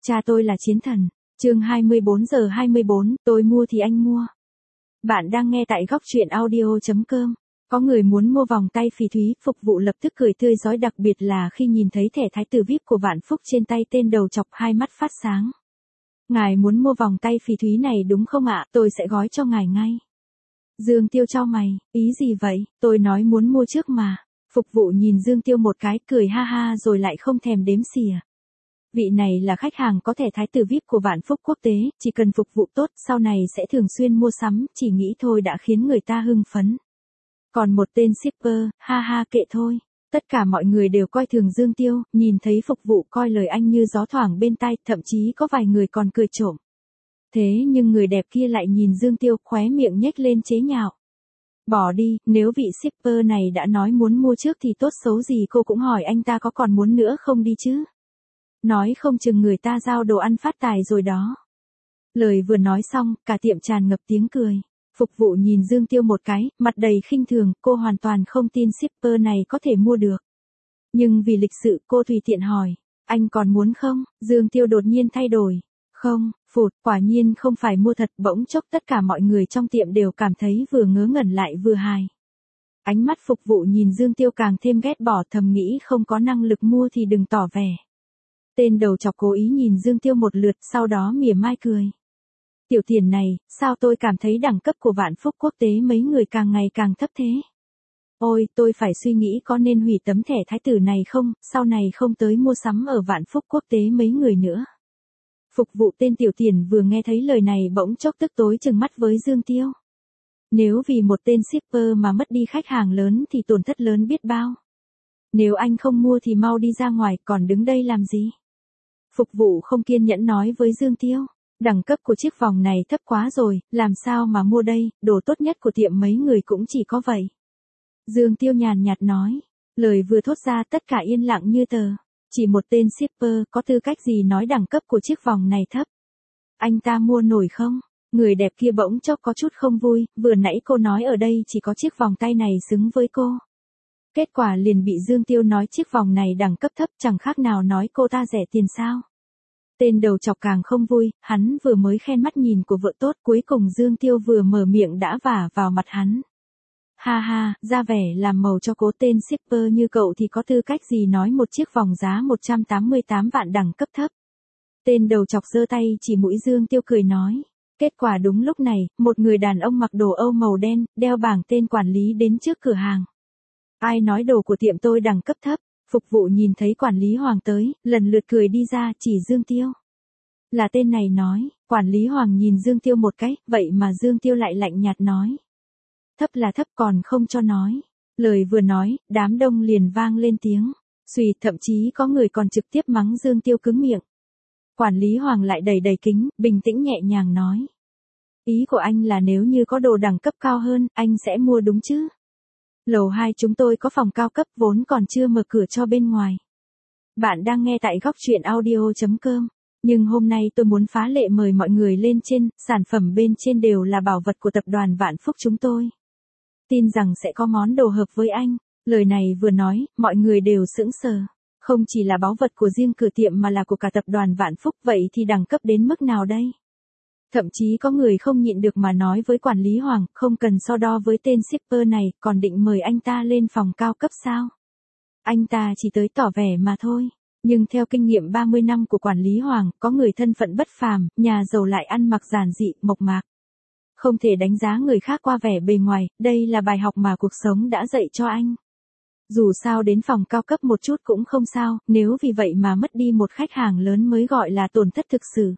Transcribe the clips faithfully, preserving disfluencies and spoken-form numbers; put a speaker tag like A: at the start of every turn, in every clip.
A: Cha tôi là chiến thần. Chương hai mươi bốn giờ hai mươi bốn, tôi mua thì anh mua. Bạn đang nghe tại góc truyện audio chấm com. Có người muốn mua vòng tay phỉ thúy, phục vụ lập tức cười tươi rói, đặc biệt là khi nhìn thấy thẻ thái tử vi ai pi của Vạn Phúc trên tay tên đầu chọc, hai mắt phát sáng. Ngài muốn mua vòng tay phỉ thúy này đúng không ạ? Tôi sẽ gói cho ngài ngay. Dương Tiêu chau mày, ý gì vậy? Tôi nói muốn mua trước mà. Phục vụ nhìn Dương Tiêu một cái, cười ha ha rồi lại không thèm đếm xỉa. Vị này là khách hàng có thẻ thái tử vi ai pi của Vạn Phúc quốc tế, chỉ cần phục vụ tốt, sau này sẽ thường xuyên mua sắm, chỉ nghĩ thôi đã khiến người ta hưng phấn. Còn một tên shipper, ha ha kệ thôi. Tất cả mọi người đều coi thường Dương Tiêu, nhìn thấy phục vụ coi lời anh như gió thoảng bên tai, thậm chí có vài người còn cười trộm. Thế nhưng người đẹp kia lại nhìn Dương Tiêu, khóe miệng nhếch lên chế nhạo. Bỏ đi, nếu vị shipper này đã nói muốn mua trước thì tốt xấu gì cô cũng hỏi anh ta có còn muốn nữa không đi chứ. Nói không chừng người ta giao đồ ăn phát tài rồi đó. Lời vừa nói xong, cả tiệm tràn ngập tiếng cười. Phục vụ nhìn Dương Tiêu một cái, mặt đầy khinh thường, cô hoàn toàn không tin shipper này có thể mua được. Nhưng vì lịch sự cô tùy tiện hỏi, anh còn muốn không? Dương Tiêu đột nhiên thay đổi. Không, phụt, quả nhiên không phải mua thật. Bỗng chốc tất cả mọi người trong tiệm đều cảm thấy vừa ngớ ngẩn lại vừa hài. Ánh mắt phục vụ nhìn Dương Tiêu càng thêm ghét bỏ, thầm nghĩ không có năng lực mua thì đừng tỏ vẻ. Tên đầu chọc cố ý nhìn Dương Tiêu một lượt, sau đó mỉa mai cười. Tiểu tiền này, sao tôi cảm thấy đẳng cấp của Vạn Phúc quốc tế mấy người càng ngày càng thấp thế? Ôi, tôi phải suy nghĩ có nên hủy tấm thẻ thái tử này không, sau này không tới mua sắm ở Vạn Phúc quốc tế mấy người nữa. Phục vụ tên tiểu tiền vừa nghe thấy lời này bỗng chốc tức tối trừng mắt với Dương Tiêu. Nếu vì một tên shipper mà mất đi khách hàng lớn thì tổn thất lớn biết bao. Nếu anh không mua thì mau đi ra ngoài, còn đứng đây làm gì? Phục vụ không kiên nhẫn nói với Dương Tiêu. Đẳng cấp của chiếc vòng này thấp quá rồi, làm sao mà mua đây, đồ tốt nhất của tiệm mấy người cũng chỉ có vậy. Dương Tiêu nhàn nhạt nói. Lời vừa thốt ra tất cả yên lặng như tờ. Chỉ một tên shipper có tư cách gì nói đẳng cấp của chiếc vòng này thấp. Anh ta mua nổi không? Người đẹp kia bỗng chốc có chút không vui, vừa nãy cô nói ở đây chỉ có chiếc vòng tay này xứng với cô. Kết quả liền bị Dương Tiêu nói chiếc vòng này đẳng cấp thấp, chẳng khác nào nói cô ta rẻ tiền sao. Tên đầu chọc càng không vui, hắn vừa mới khen mắt nhìn của vợ tốt, cuối cùng Dương Tiêu vừa mở miệng đã vả vào mặt hắn. Ha ha, ra vẻ làm màu cho cố, tên shipper như cậu thì có tư cách gì nói một chiếc vòng giá một trăm tám mươi tám vạn đẳng cấp thấp. Tên đầu chọc giơ tay chỉ mũi Dương Tiêu cười nói. Kết quả đúng lúc này, một người đàn ông mặc đồ Âu màu đen, đeo bảng tên quản lý đến trước cửa hàng. Ai nói đồ của tiệm tôi đẳng cấp thấp? Phục vụ nhìn thấy quản lý Hoàng tới, lần lượt cười đi ra chỉ Dương Tiêu. Là tên này nói, quản lý Hoàng nhìn Dương Tiêu một cái, vậy mà Dương Tiêu lại lạnh nhạt nói. Thấp là thấp còn không cho nói. Lời vừa nói, đám đông liền vang lên tiếng. Xùy, thậm chí có người còn trực tiếp mắng Dương Tiêu cứng miệng. Quản lý Hoàng lại đầy đầy kính, bình tĩnh nhẹ nhàng nói. Ý của anh là nếu như có đồ đẳng cấp cao hơn, anh sẽ mua đúng chứ? Lầu hai chúng tôi có phòng cao cấp vốn còn chưa mở cửa cho bên ngoài. Bạn đang nghe tại góc truyện audio chấm com. Nhưng hôm nay tôi muốn phá lệ mời mọi người lên trên, sản phẩm bên trên đều là bảo vật của tập đoàn Vạn Phúc chúng tôi. Tin rằng sẽ có món đồ hợp với anh. Lời này vừa nói, mọi người đều sững sờ. Không chỉ là báu vật của riêng cửa tiệm mà là của cả tập đoàn Vạn Phúc, vậy thì đẳng cấp đến mức nào đây? Thậm chí có người không nhịn được mà nói với quản lý Hoàng, không cần so đo với tên shipper này, còn định mời anh ta lên phòng cao cấp sao? Anh ta chỉ tới tỏ vẻ mà thôi. Nhưng theo kinh nghiệm ba mươi năm của quản lý Hoàng, có người thân phận bất phàm, nhà giàu lại ăn mặc giản dị, mộc mạc. Không thể đánh giá người khác qua vẻ bề ngoài, đây là bài học mà cuộc sống đã dạy cho anh. Dù sao đến phòng cao cấp một chút cũng không sao, nếu vì vậy mà mất đi một khách hàng lớn mới gọi là tổn thất thực sự.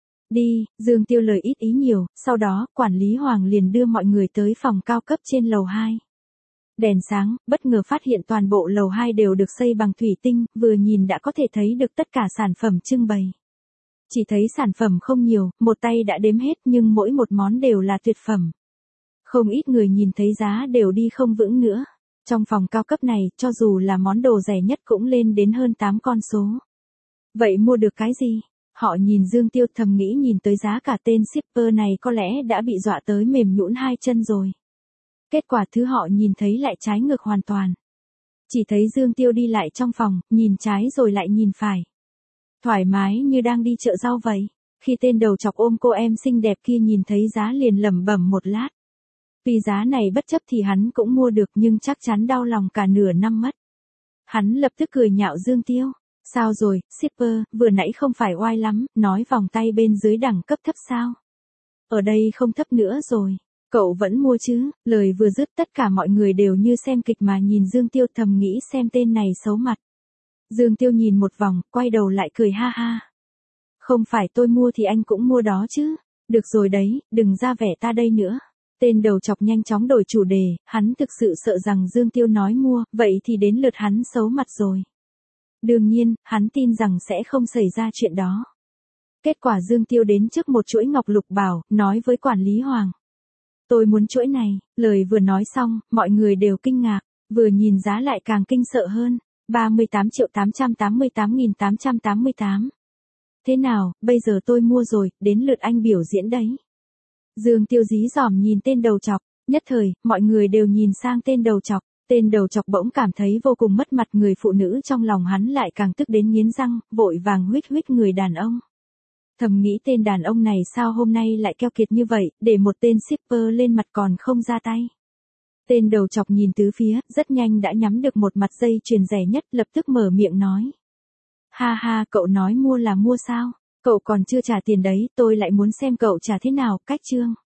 A: Đi, Dương Tiêu lời ít ý nhiều, sau đó, quản lý Hoàng liền đưa mọi người tới phòng cao cấp trên lầu hai. Đèn sáng, bất ngờ phát hiện toàn bộ lầu hai đều được xây bằng thủy tinh, vừa nhìn đã có thể thấy được tất cả sản phẩm trưng bày. Chỉ thấy sản phẩm không nhiều, một tay đã đếm hết nhưng mỗi một món đều là tuyệt phẩm. Không ít người nhìn thấy giá đều đi không vững nữa. Trong phòng cao cấp này, cho dù là món đồ rẻ nhất cũng lên đến hơn tám con số. Vậy mua được cái gì? Họ nhìn Dương Tiêu thầm nghĩ nhìn tới giá cả tên shipper này có lẽ đã bị dọa tới mềm nhũn hai chân rồi. Kết quả thứ họ nhìn thấy lại trái ngược hoàn toàn. Chỉ thấy Dương Tiêu đi lại trong phòng, nhìn trái rồi lại nhìn phải. Thoải mái như đang đi chợ rau vậy. Khi tên đầu chọc ôm cô em xinh đẹp kia nhìn thấy giá liền lẩm bẩm một lát. Vì giá này bất chấp thì hắn cũng mua được nhưng chắc chắn đau lòng cả nửa năm mất. Hắn lập tức cười nhạo Dương Tiêu. Sao rồi, shipper, vừa nãy không phải oai lắm, nói vòng tay bên dưới đẳng cấp thấp sao? Ở đây không thấp nữa rồi. Cậu vẫn mua chứ? Lời vừa dứt tất cả mọi người đều như xem kịch mà nhìn Dương Tiêu, thầm nghĩ xem tên này xấu mặt. Dương Tiêu nhìn một vòng, quay đầu lại cười ha ha. Không phải tôi mua thì anh cũng mua đó chứ. Được rồi đấy, đừng ra vẻ ta đây nữa. Tên đầu chọc nhanh chóng đổi chủ đề, hắn thực sự sợ rằng Dương Tiêu nói mua, vậy thì đến lượt hắn xấu mặt rồi. Đương nhiên, hắn tin rằng sẽ không xảy ra chuyện đó. Kết quả Dương Tiêu đến trước một chuỗi ngọc lục bảo, nói với quản lý Hoàng. Tôi muốn chuỗi này, lời vừa nói xong, mọi người đều kinh ngạc, vừa nhìn giá lại càng kinh sợ hơn. ba mươi tám triệu tám trăm tám mươi tám nghìn tám trăm tám mươi tám. Thế nào, bây giờ tôi mua rồi, đến lượt anh biểu diễn đấy. Dương Tiêu dí dỏm nhìn tên đầu chọc, nhất thời, mọi người đều nhìn sang tên đầu chọc. Tên đầu chọc bỗng cảm thấy vô cùng mất mặt, người phụ nữ trong lòng hắn lại càng tức đến nghiến răng, vội vàng huýt huýt người đàn ông. Thầm nghĩ tên đàn ông này sao hôm nay lại keo kiệt như vậy, để một tên shipper lên mặt còn không ra tay. Tên đầu chọc nhìn tứ phía, rất nhanh đã nhắm được một mặt dây chuyền rẻ nhất, lập tức mở miệng nói. Ha ha, cậu nói mua là mua sao? Cậu còn chưa trả tiền đấy, tôi lại muốn xem cậu trả thế nào, cách chương.